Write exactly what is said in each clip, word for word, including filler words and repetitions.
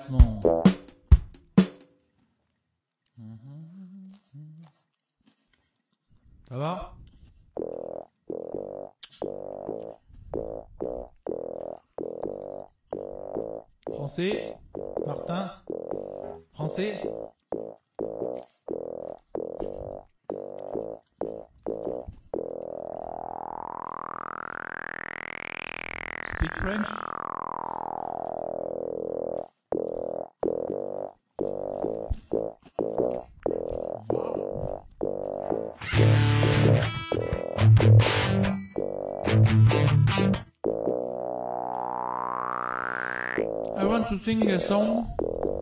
complètement. Ça va? Français? Martin? Français? Speak French? I want to sing a song,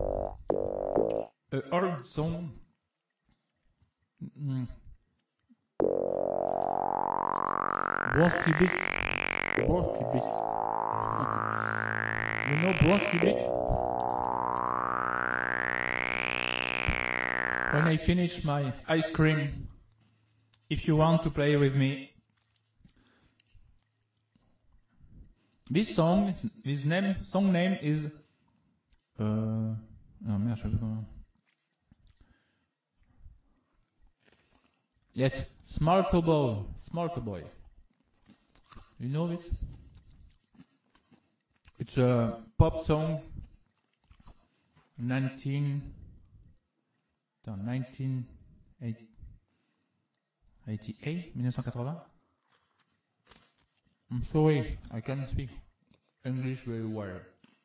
a old song. Mm. Bronski Beat. Bronski Beat. You know Bronski Beat? When I finish my ice cream, if you want to play with me. This song, this name, song name is. Euh, non, merde, je sais plus comment. Yes, Smarter Boy. Smarter Boy. You know this? It's a pop song. nineteen. nineteen eighty-eight, nineteen eighty. I'm sorry, I can't speak English very well.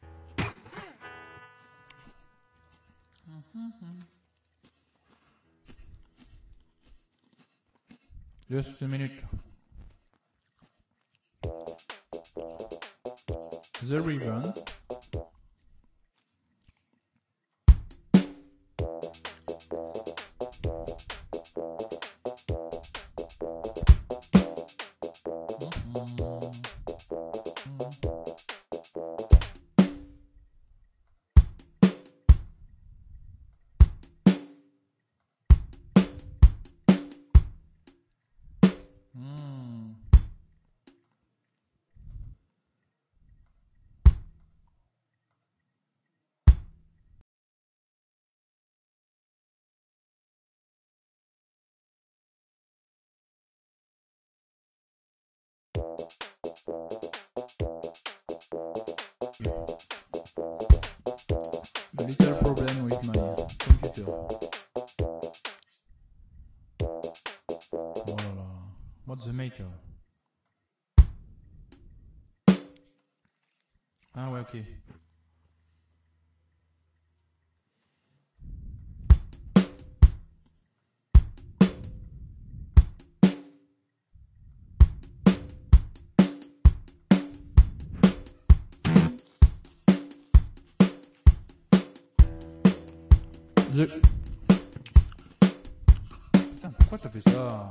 Just a minute. The ribbon. A little problem with my computer. Oh là là. What's the matter? Ah ouais, ok. The... Putain, pourquoi ça fait ça?